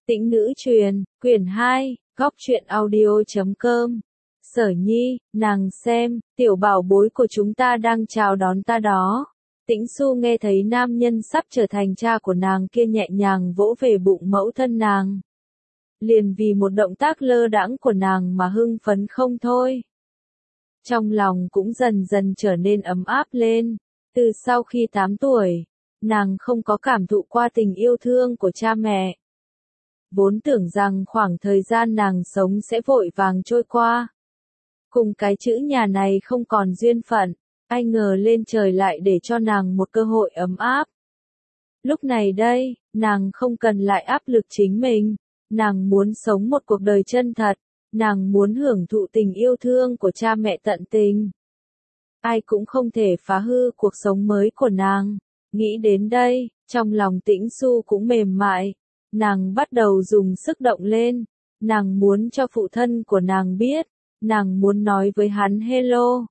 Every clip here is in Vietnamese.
Tĩnh nữ truyền, quyển 2, góc truyện audio.com. Sở Nhi, nàng xem, tiểu bảo bối của chúng ta đang chào đón ta đó. Tĩnh Xu nghe thấy nam nhân sắp trở thành cha của nàng kia nhẹ nhàng vỗ về bụng mẫu thân nàng. Liền vì một động tác lơ đãng của nàng mà hưng phấn không thôi. Trong lòng cũng dần dần trở nên ấm áp lên. Từ sau khi 8 tuổi, nàng không có cảm thụ qua tình yêu thương của cha mẹ. Vốn tưởng rằng khoảng thời gian nàng sống sẽ vội vàng trôi qua. Cùng cái chữ nhà này không còn duyên phận, ai ngờ lên trời lại để cho nàng một cơ hội ấm áp. Lúc này đây, nàng không cần lại áp lực chính mình, nàng muốn sống một cuộc đời chân thật, nàng muốn hưởng thụ tình yêu thương của cha mẹ tận tình. Ai cũng không thể phá hư cuộc sống mới của nàng. Nghĩ đến đây, trong lòng Tĩnh Xu cũng mềm mại. Nàng bắt đầu dùng sức động lên, nàng muốn cho phụ thân của nàng biết, nàng muốn nói với hắn hello,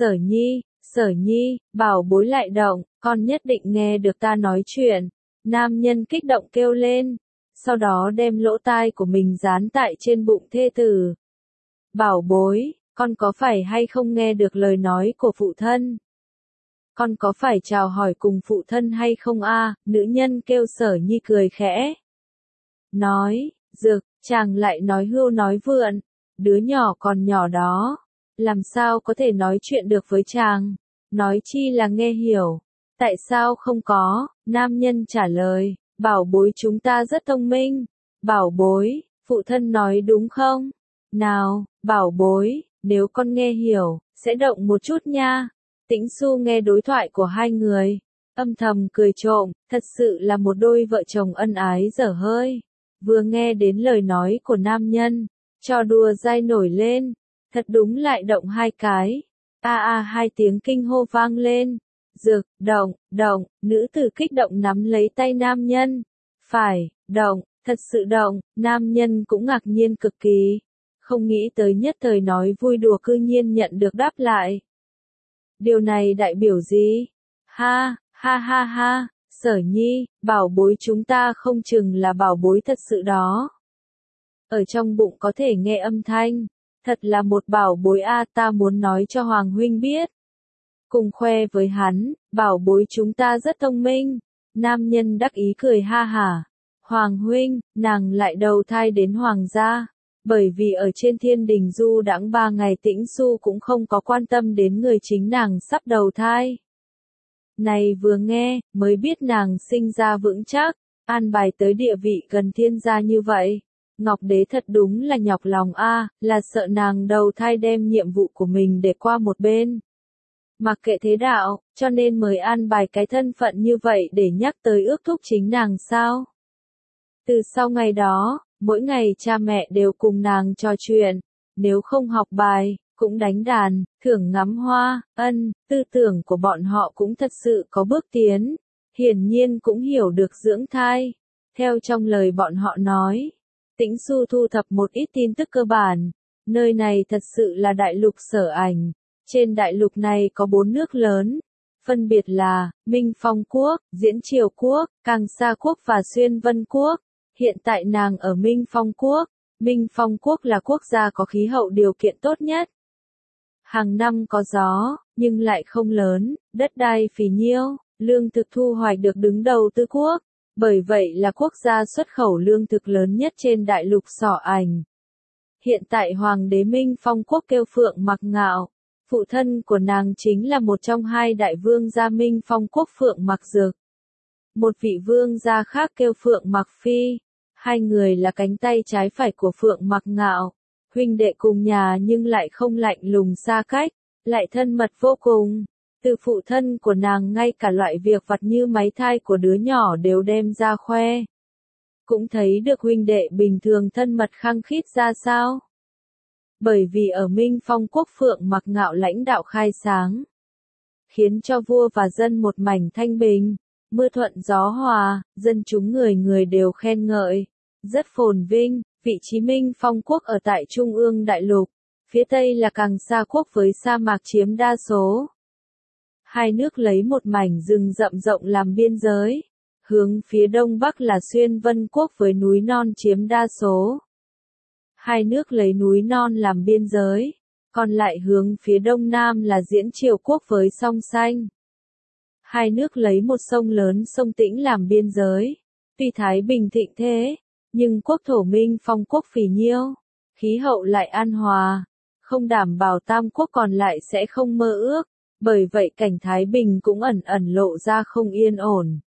Sở Nhi, bảo bối lại động, con nhất định nghe được ta nói chuyện. Nam nhân kích động kêu lên, sau đó đem lỗ tai của mình dán tại trên bụng thê tử. Bảo bối, con có phải hay không nghe được lời nói của phụ thân? Con có phải chào hỏi cùng phụ thân hay không a? Nữ nhân kêu Sở Nhi cười khẽ. Nói, dực, chàng lại nói hưu nói vượn, đứa nhỏ còn nhỏ đó, làm sao có thể nói chuyện được với chàng, nói chi là nghe hiểu, tại sao không có, nam nhân trả lời, bảo bối chúng ta rất thông minh, bảo bối, phụ thân nói đúng không, nào, bảo bối, nếu con nghe hiểu, sẽ động một chút nha. Tĩnh Xu nghe đối thoại của hai người, âm thầm cười trộm, thật sự là một đôi vợ chồng ân ái dở hơi. Vừa nghe đến lời nói của nam nhân, trò đùa dai nổi lên, thật đúng lại động hai cái. Hai tiếng kinh hô vang lên. Dực, động, nữ tử kích động nắm lấy tay nam nhân. Phải, động, thật sự động, nam nhân cũng ngạc nhiên cực kỳ. Không nghĩ tới nhất thời nói vui đùa cư nhiên nhận được đáp lại. Điều này đại biểu gì? Ha. Sở Nhi, bảo bối chúng ta không chừng là bảo bối thật sự đó. Ở trong bụng có thể nghe âm thanh, thật là một bảo bối ta muốn nói cho Hoàng huynh biết. Cùng khoe với hắn, bảo bối chúng ta rất thông minh. Nam nhân đắc ý cười ha hả. Hoàng huynh, nàng lại đầu thai đến hoàng gia. Bởi vì ở trên thiên đình du đãng 3 ngày Tĩnh Xu cũng không có quan tâm đến người chính nàng sắp đầu thai. Này vừa nghe, mới biết nàng sinh ra vững chắc, an bài tới địa vị gần thiên gia như vậy. Ngọc Đế thật đúng là nhọc lòng là sợ nàng đầu thai đem nhiệm vụ của mình để qua một bên. Mặc kệ thế đạo, cho nên mới an bài cái thân phận như vậy để nhắc tới ước thúc chính nàng sao. Từ sau ngày đó, mỗi ngày cha mẹ đều cùng nàng trò chuyện, nếu không học bài, cũng đánh đàn, thưởng ngắm hoa, tư tưởng của bọn họ cũng thật sự có bước tiến, hiển nhiên cũng hiểu được dưỡng thai. Theo trong lời bọn họ nói, Tĩnh Xu thu thập một ít tin tức cơ bản, nơi này thật sự là đại lục Sở Ảnh, trên đại lục này có 4 nước lớn, phân biệt là, Minh Phong Quốc, Diễn Triều Quốc, Càng Sa Quốc và Xuyên Vân Quốc. Hiện tại nàng ở Minh Phong Quốc. Minh Phong Quốc là quốc gia có khí hậu điều kiện tốt nhất. Hàng năm có gió, nhưng lại không lớn, đất đai phì nhiêu, lương thực thu hoạch được đứng đầu tứ quốc. Bởi vậy là quốc gia xuất khẩu lương thực lớn nhất trên đại lục Sở Ảnh. Hiện tại Hoàng đế Minh Phong Quốc kêu Phượng Mặc Ngạo. Phụ thân của nàng chính là một trong 2 đại vương gia Minh Phong Quốc Phượng Mặc Dực. Một vị vương gia khác kêu Phượng Mặc Phi. 2 người là cánh tay trái phải của Phượng Mặc Ngạo, huynh đệ cùng nhà nhưng lại không lạnh lùng xa cách, lại thân mật vô cùng. Từ phụ thân của nàng ngay cả loại việc vặt như máy thai của đứa nhỏ đều đem ra khoe. Cũng thấy được huynh đệ bình thường thân mật khăng khít ra sao. Bởi vì ở Minh Phong Quốc Phượng Mặc Ngạo lãnh đạo khai sáng, khiến cho vua và dân một mảnh thanh bình. Mưa thuận gió hòa, dân chúng người người đều khen ngợi, rất phồn vinh. Vị trí Minh Phong Quốc ở tại Trung ương Đại Lục, phía Tây là Càng Sa Quốc với sa mạc chiếm đa số. 2 nước lấy một mảnh rừng rậm rộng làm biên giới, Hướng phía đông bắc là Xuyên Vân quốc với núi non chiếm đa số. Hai nước lấy núi non làm biên giới, còn lại hướng phía đông nam là Diễn Triều quốc với sông Xanh. Hai nước lấy một sông lớn sông Tĩnh làm biên giới. Tuy Thái Bình thịnh thế, nhưng quốc thổ Minh Phong quốc phì nhiêu, khí hậu lại an hòa, không đảm bảo tam quốc còn lại sẽ không mơ ước, bởi vậy cảnh Thái Bình cũng ẩn ẩn lộ ra không yên ổn.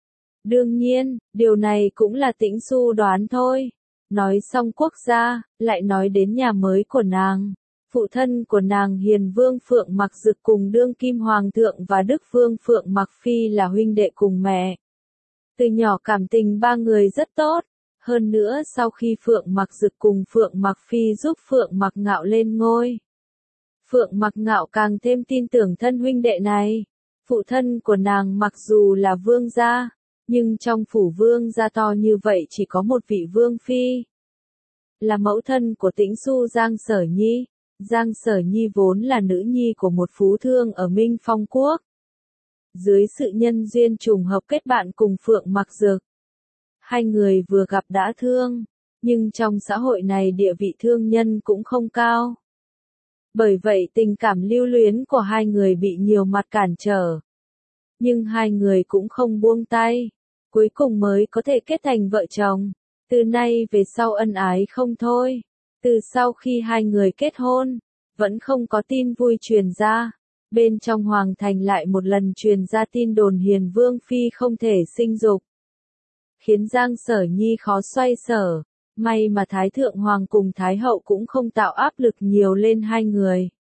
Đương nhiên, điều này cũng là Tĩnh Xu đoán thôi. Nói xong quốc gia, lại nói đến nhà mới của nàng. Phụ thân của nàng Hiền Vương Phượng Mặc Dực cùng đương kim hoàng thượng và Đức Vương Phượng Mặc Phi là huynh đệ cùng mẹ. Từ nhỏ cảm tình ba người rất tốt. Hơn nữa sau khi Phượng Mặc Dực cùng Phượng Mặc Phi giúp Phượng Mặc Ngạo lên ngôi, Phượng Mặc Ngạo càng thêm tin tưởng thân huynh đệ này. Phụ thân của nàng mặc dù là vương gia, nhưng trong phủ vương gia to như vậy chỉ có một vị vương phi. Là mẫu thân của Tĩnh Xu Giang Sở Nhi. Giang Sở Nhi vốn là nữ nhi của một phú thương ở Minh Phong quốc. Dưới sự nhân duyên trùng hợp kết bạn cùng Phượng Mặc Dực, hai người vừa gặp đã thương, nhưng trong xã hội này địa vị thương nhân cũng không cao. Bởi vậy tình cảm lưu luyến của hai người bị nhiều mặt cản trở. Nhưng hai người cũng không buông tay, cuối cùng mới có thể kết thành vợ chồng. Từ nay về sau ân ái không thôi. Từ sau khi hai người kết hôn, vẫn không có tin vui truyền ra. Bên trong hoàng thành lại một lần truyền ra tin đồn Hiền Vương Phi không thể sinh dục, khiến Giang Sở Nhi khó xoay sở. May mà Thái Thượng Hoàng cùng Thái Hậu cũng không tạo áp lực nhiều lên hai người.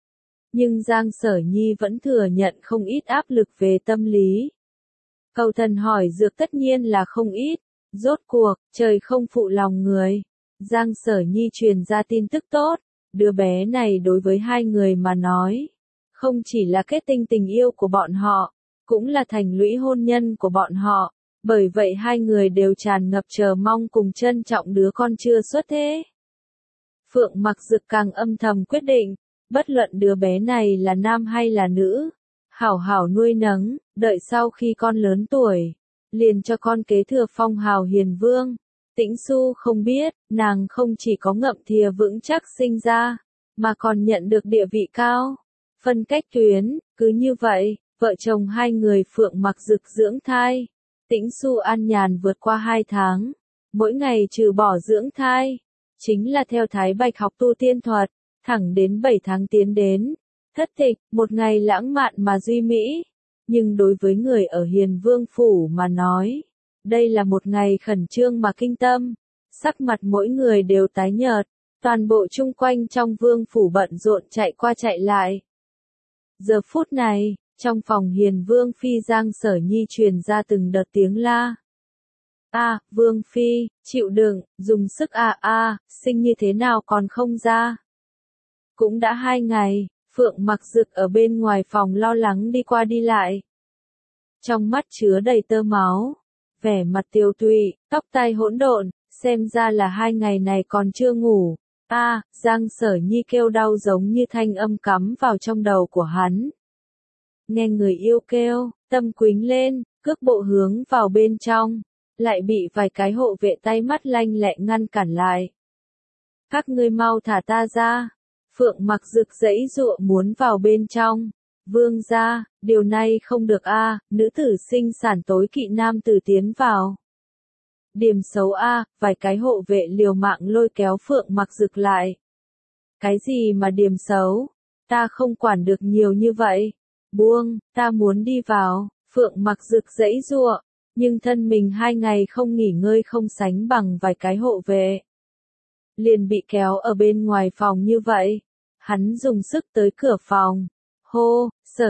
Nhưng Giang Sở Nhi vẫn thừa nhận không ít áp lực về tâm lý. Cầu thần hỏi dược tất nhiên là không ít. Rốt cuộc, trời không phụ lòng người. Giang Sở Nhi truyền ra tin tức tốt. Đứa bé này đối với hai người mà nói, không chỉ là kết tinh tình yêu của bọn họ, cũng là thành lũy hôn nhân của bọn họ. Bởi vậy hai người đều tràn ngập chờ mong cùng trân trọng đứa con chưa xuất thế. Phượng Mặc Dực càng âm thầm quyết định, bất luận đứa bé này là nam hay là nữ, hảo hảo nuôi nấng, đợi sau khi con lớn tuổi, liền cho con kế thừa phong hào hiền vương. Tĩnh Xu không biết, nàng không chỉ có ngậm thìa vững chắc sinh ra, mà còn nhận được địa vị cao. Phân cách tuyến, cứ như vậy, vợ chồng hai người Phượng Mặc Dực dưỡng thai. Tĩnh Xu an nhàn vượt qua 2 tháng, mỗi ngày trừ bỏ dưỡng thai, chính là theo Thái Bạch học tu tiên thuật, thẳng đến 7 tháng tiến đến. Thất tịch, một ngày lãng mạn mà duy mỹ, nhưng đối với người ở Hiền Vương Phủ mà nói, đây là một ngày khẩn trương mà kinh tâm, sắc mặt mỗi người đều tái nhợt, toàn bộ chung quanh trong Vương Phủ bận rộn chạy qua chạy lại. Giờ phút này, trong phòng Hiền Vương Phi Giang Sở Nhi truyền ra từng đợt tiếng la. Vương Phi, chịu đựng, dùng sức sinh như thế nào còn không ra. Cũng đã 2 ngày, Phượng Mặc Dực ở bên ngoài phòng lo lắng đi qua đi lại. Trong mắt chứa đầy tơ máu, vẻ mặt tiều tụy, tóc tai hỗn độn, xem ra là 2 ngày này còn chưa ngủ. Giang Sở Nhi kêu đau giống như thanh âm cắm vào trong đầu của hắn. Nghe người yêu kêu, tâm quính lên, cước bộ hướng vào bên trong, lại bị vài cái hộ vệ tay mắt lanh lẹ ngăn cản lại. Các ngươi mau thả ta ra. Phượng Mặc Dực giãy giụa muốn vào bên trong. Vương gia, điều này không được nữ tử sinh sản tối kỵ nam tử tiến vào. Điểm xấu vài cái hộ vệ liều mạng lôi kéo Phượng Mặc Dực lại. Cái gì mà điểm xấu? Ta không quản được nhiều như vậy. Buông, ta muốn đi vào. Phượng Mặc Dực giãy giụa, nhưng thân mình 2 ngày không nghỉ ngơi không sánh bằng vài cái hộ vệ. Liền bị kéo ở bên ngoài phòng như vậy. Hắn dùng sức tới cửa phòng. Hô, Sở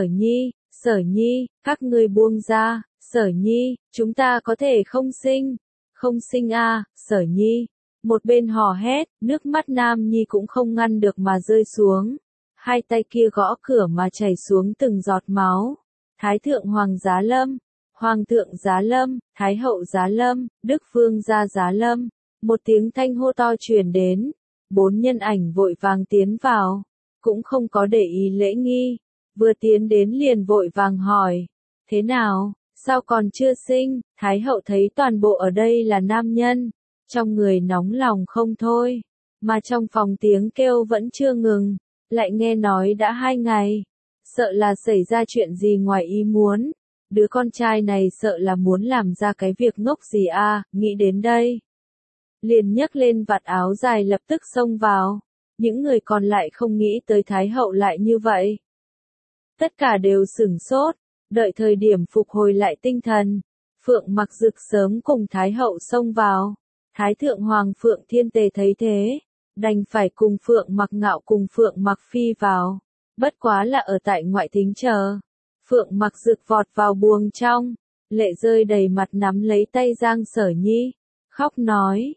Nhi, các ngươi buông ra. Sở Nhi, chúng ta có thể không sinh. Không sinh Sở Nhi. Một bên hò hét, nước mắt Nam Nhi cũng không ngăn được mà rơi xuống. Hai tay kia gõ cửa mà chảy xuống từng giọt máu. Thái thượng Hoàng Giá Lâm, Hoàng thượng Giá Lâm, Thái hậu Giá Lâm, Đức Vương gia Giá Lâm. Một tiếng thanh hô to truyền đến. 4 nhân ảnh vội vàng tiến vào, cũng không có để ý lễ nghi. Vừa tiến đến liền vội vàng hỏi. Thế nào, Sao còn chưa sinh? Thái hậu thấy toàn bộ ở đây là nam nhân, trong người nóng lòng không thôi, mà trong phòng tiếng kêu vẫn chưa ngừng, lại nghe nói đã 2 ngày, sợ là xảy ra chuyện gì ngoài ý muốn, đứa con trai này sợ là muốn làm ra cái việc ngốc gì à, nghĩ đến đây. Liền nhấc lên vạt áo dài lập tức xông vào, những người còn lại không nghĩ tới Thái hậu lại như vậy. Tất cả đều sửng sốt, đợi thời điểm phục hồi lại tinh thần, Phượng Mặc Dực sớm cùng Thái hậu xông vào. Thái thượng hoàng Phượng Thiên Tề thấy thế, đành phải cùng Phượng Mặc Ngạo cùng Phượng Mặc Phi vào, bất quá là ở tại ngoại thính chờ. Phượng Mặc Dực vọt vào buồng trong, lệ rơi đầy mặt nắm lấy tay Giang Sở Nhi, khóc nói,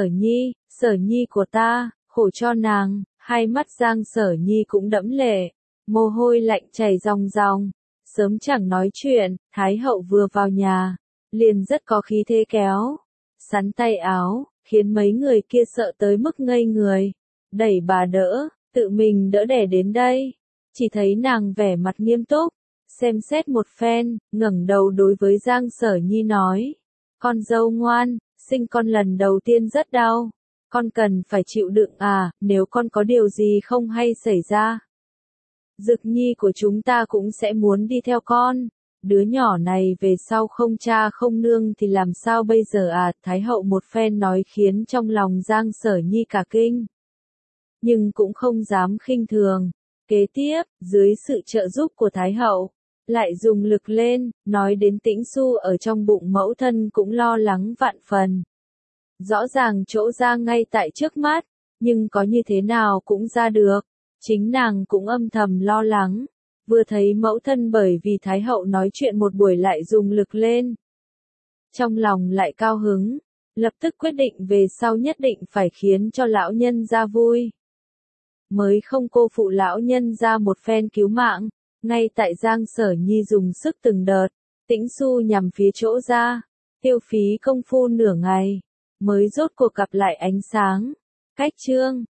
Sở Nhi của ta, khổ cho nàng, hai mắt Giang Sở Nhi cũng đẫm lệ, mồ hôi lạnh chảy ròng ròng, sớm chẳng nói chuyện, Thái hậu vừa vào nhà, liền rất có khí thế kéo, sắn tay áo, khiến mấy người kia sợ tới mức ngây người, đẩy bà đỡ, tự mình đỡ đẻ đến đây, chỉ thấy nàng vẻ mặt nghiêm túc, xem xét một phen, ngẩng đầu đối với Giang Sở Nhi nói, con dâu ngoan, sinh con lần đầu tiên rất đau, con cần phải chịu đựng à, nếu con có điều gì không hay xảy ra. Dực Nhi của chúng ta cũng sẽ muốn đi theo con, đứa nhỏ này về sau không cha không nương thì làm sao bây giờ à, Thái hậu một phen nói khiến trong lòng Giang Sở Nhi cả kinh. Nhưng cũng không dám khinh thường, kế tiếp, dưới sự trợ giúp của Thái hậu, lại dùng lực lên, nói đến Tĩnh Xu ở trong bụng mẫu thân cũng lo lắng vạn phần. Rõ ràng chỗ ra ngay tại trước mắt, nhưng có như thế nào cũng ra được, chính nàng cũng âm thầm lo lắng, vừa thấy mẫu thân bởi vì Thái hậu nói chuyện một buổi lại dùng lực lên. Trong lòng lại cao hứng, lập tức quyết định về sau nhất định phải khiến cho lão nhân gia vui. Mới không cô phụ lão nhân gia một phen cứu mạng, ngay tại Giang Sở Nhi dùng sức từng đợt, Tĩnh Xu nhằm phía chỗ ra, tiêu phí công phu nửa ngày, mới rốt cuộc gặp lại ánh sáng. Cách chương